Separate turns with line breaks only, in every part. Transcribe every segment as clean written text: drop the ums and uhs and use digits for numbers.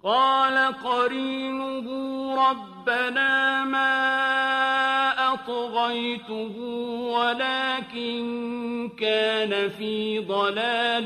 قال قرينه ربنا ما أطغيته ولكن كان في ضلال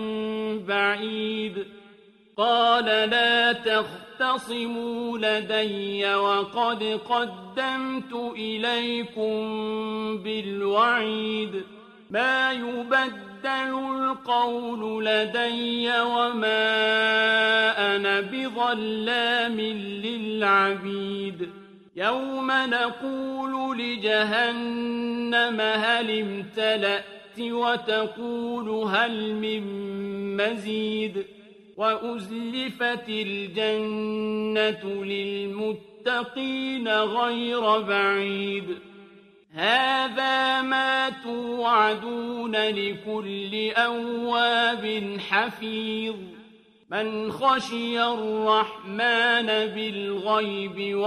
بعيد قال لا تختصموا لدي وقد قدمت إليكم بالوعيد ما يبدل القول لدي وما أنا بظلام للعبيد يوم نقول لجهنم هل امتلأت وتقول هل من مزيد وأزلفت الجنة للمتقين غير بعيد هذا ما توعدون لكل أواب حفيظ من خشي الرحمن بالغيب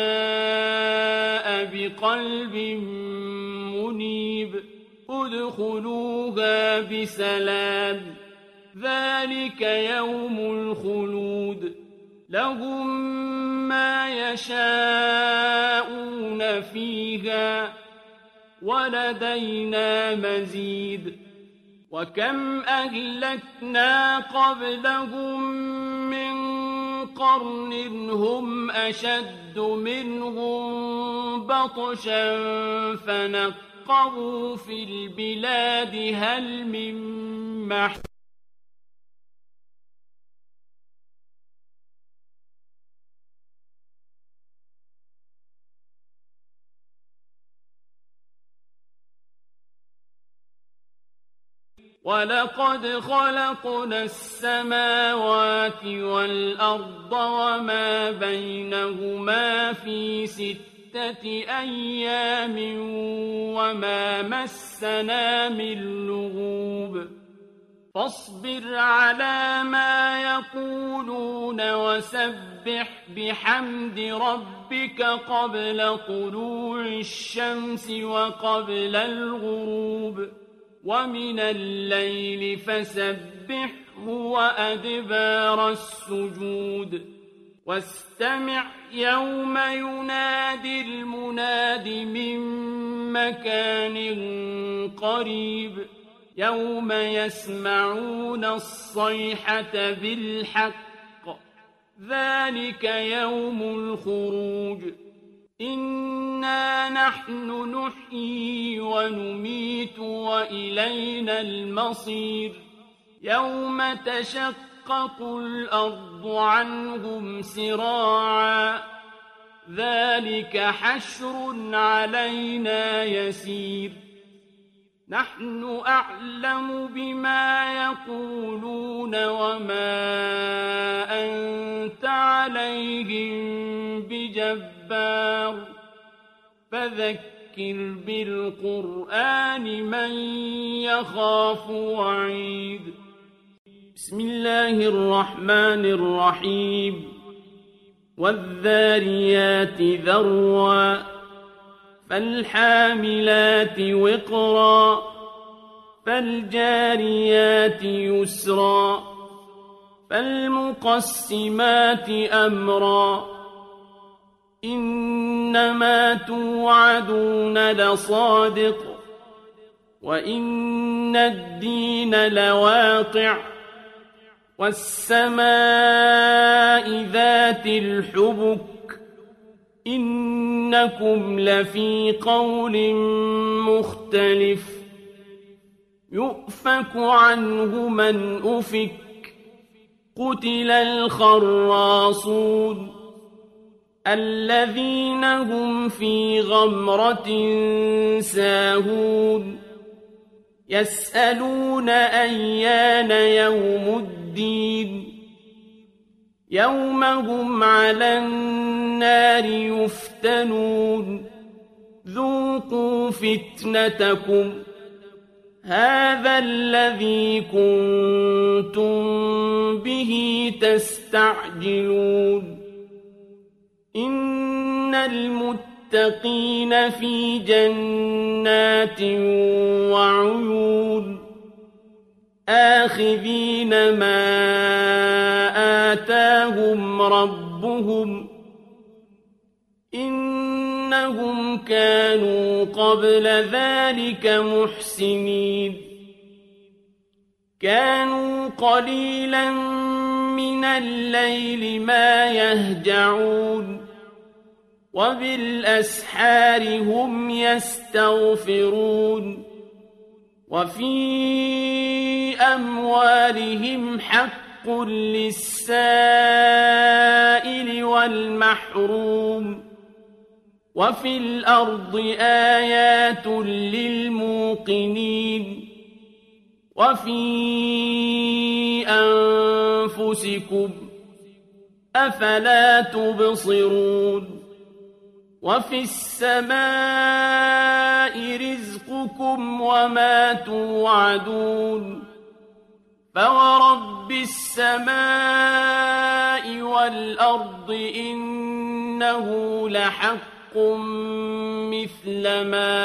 وجاء بقلب منيب ادخلوها بسلام ذلك يوم الخلود لهم ما يشاءون فيها ولدينا مزيد وكم أهلكنا قبلهم من قرن هم أشد منهم بطشا فنقبوا في البلاد هل من محيص ولقد خلقنا السماوات والأرض وما بينهما في 6 أيام وما مسنا من لغوب فاصبر على ما يقولون وسبح بحمد ربك قبل طلوع الشمس وقبل الغروب ومن الليل فسبحه وأدبار السجود واستمع يوم ينادي المناد من مكان قريب يوم يسمعون الصيحة بالحق ذلك يوم الخروج إنا نحن نحيي ونميت وإلينا المصير يوم تشقق الأرض عنهم سراعا ذلك حشر علينا يسير نحن أعلم بما يقولون وما أنت عليهم بجبار فذكر بالقرآن من يخاف وعيد بسم الله الرحمن الرحيم والذاريات ذروا فالحاملات وقرا فالجاريات يسرا فالمقسمات أمرا إنما توعدون لصادق وإن الدين لواقع والسماء ذات الحبك إنكم لفي قول مختلف يؤفك عنه من أفك قتل الخراصون الذين هم في غمرة ساهون يسألون أيان يوم الدين يوم هم على النار يفتنون ذوقوا فتنتكم هذا الذي كنتم به تستعجلون إن المتقين في جنات وعيون آخذين ما آتاهم ربهم إنهم كانوا قبل ذلك محسنين كانوا قليلا من الليل ما يهجعون وبالأسحار هم يستغفرون وفي أموالهم حق للسائل والمحروم وفي الأرض آيات للموقنين وفي أنفسكم أفلا تبصرون وفي السماء رزقكم وما توعدون فورب السماء والأرض إنه لحق مثل ما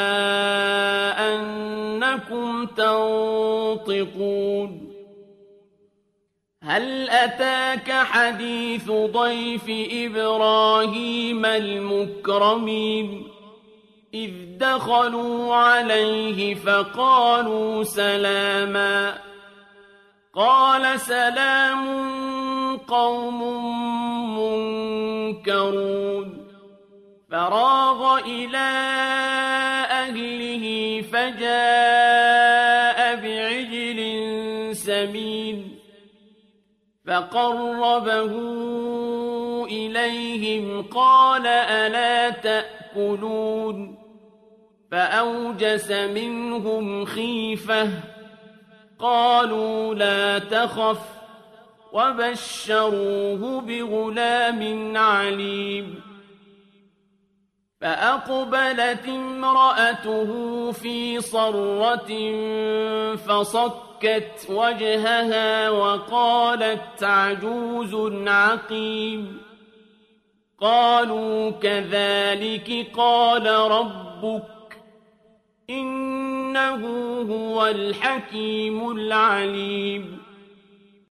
أنكم تنطقون هل أتاك حديث ضيف إبراهيم المكرمين إذ دخلوا عليه فقالوا سلاما قال سلام قوم منكرون فراغ إلى أهله فجاء بعجل سمين فقربه إليهم قال ألا تأكلون فأوجس منهم خيفة قالوا لا تخف وبشروه بغلام عليم فأقبلت امرأته في صرة فصكت وجهها وقالت عجوز عقيم قالوا كذلك قال ربك إنه هو الحكيم العليم